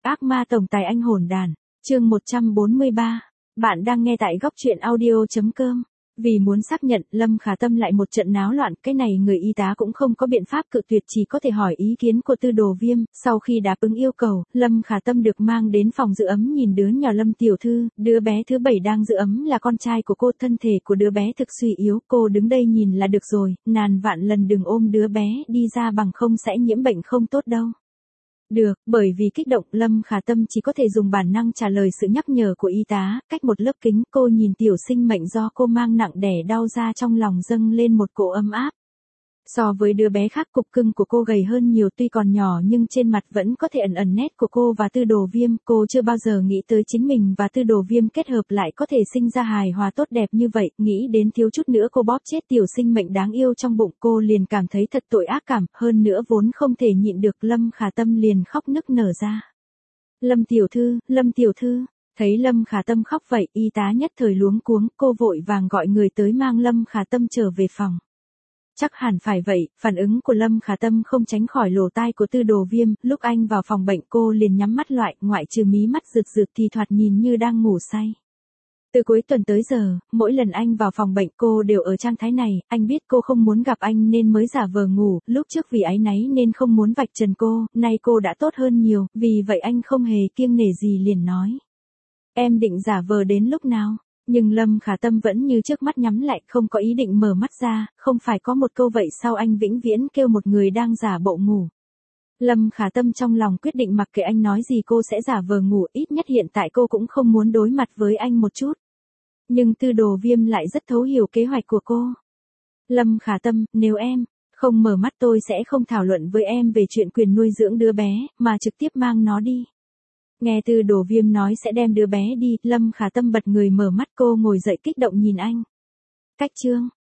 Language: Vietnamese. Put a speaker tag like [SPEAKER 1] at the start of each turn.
[SPEAKER 1] ác ma tổng tài anh hồn đàn, chương 143. Bạn đang nghe tại góc truyện audio.com. Vì muốn xác nhận, Lâm Khả Tâm lại một trận náo loạn, cái này người y tá cũng không có biện pháp cự tuyệt, chỉ có thể hỏi ý kiến của Tư Đồ Viêm. Sau khi đáp ứng yêu cầu, Lâm Khả Tâm được mang đến phòng giữ ấm nhìn đứa nhỏ Lâm tiểu thư, đứa bé thứ 7 đang giữ ấm là con trai của cô, thân thể của đứa bé thực suy yếu, cô đứng đây nhìn là được rồi, ngàn vạn lần đừng ôm đứa bé đi ra bằng không sẽ nhiễm bệnh không tốt đâu. Được, bởi vì kích động, Lâm Khả Tâm chỉ có thể dùng bản năng trả lời sự nhắc nhở của y tá, cách một lớp kính, cô nhìn tiểu sinh mệnh do cô mang nặng đẻ đau ra, trong lòng dâng lên một cỗ ấm áp. So với đứa bé khác, cục cưng của cô gầy hơn nhiều, tuy còn nhỏ nhưng trên mặt vẫn có thể ẩn ẩn nét của cô và Tư Đồ Viêm, cô chưa bao giờ nghĩ tới chính mình và Tư Đồ Viêm kết hợp lại có thể sinh ra hài hòa tốt đẹp như vậy, nghĩ đến thiếu chút nữa cô bóp chết tiểu sinh mệnh đáng yêu trong bụng, cô liền cảm thấy thật tội ác cảm, hơn nữa vốn không thể nhịn được, Lâm Khả Tâm liền khóc nức nở ra. Lâm tiểu thư, thấy Lâm Khả Tâm khóc vậy, y tá nhất thời luống cuống, cô vội vàng gọi người tới mang Lâm Khả Tâm trở về phòng. Chắc hẳn phải vậy, phản ứng của Lâm Khả Tâm không tránh khỏi lỗ tai của Tư Đồ Viêm, lúc anh vào phòng bệnh cô liền nhắm mắt lại, ngoại trừ mí mắt rực rực thì thoạt nhìn như đang ngủ say. Từ cuối tuần tới giờ, mỗi lần anh vào phòng bệnh cô đều ở trạng thái này, anh biết cô không muốn gặp anh nên mới giả vờ ngủ, lúc trước vì áy náy nên không muốn vạch trần cô, nay cô đã tốt hơn nhiều, vì vậy anh không hề kiêng nể gì liền nói. Em định giả vờ đến lúc nào? Nhưng Lâm Khả Tâm vẫn như trước mắt nhắm lại, không có ý định mở mắt ra, không phải có một câu vậy sao anh vĩnh viễn kêu một người đang giả bộ ngủ. Lâm Khả Tâm trong lòng quyết định mặc kệ anh nói gì cô sẽ giả vờ ngủ, ít nhất hiện tại cô cũng không muốn đối mặt với anh một chút. Nhưng Tư Đồ Viêm lại rất thấu hiểu kế hoạch của cô. Lâm Khả Tâm, nếu em không mở mắt tôi sẽ không thảo luận với em về chuyện quyền nuôi dưỡng đứa bé, mà trực tiếp mang nó đi. Nghe Tư Đồ Viêm nói sẽ đem đứa bé đi, Lâm Khả Tâm bật người mở mắt, cô ngồi dậy kích động nhìn anh. Cách chương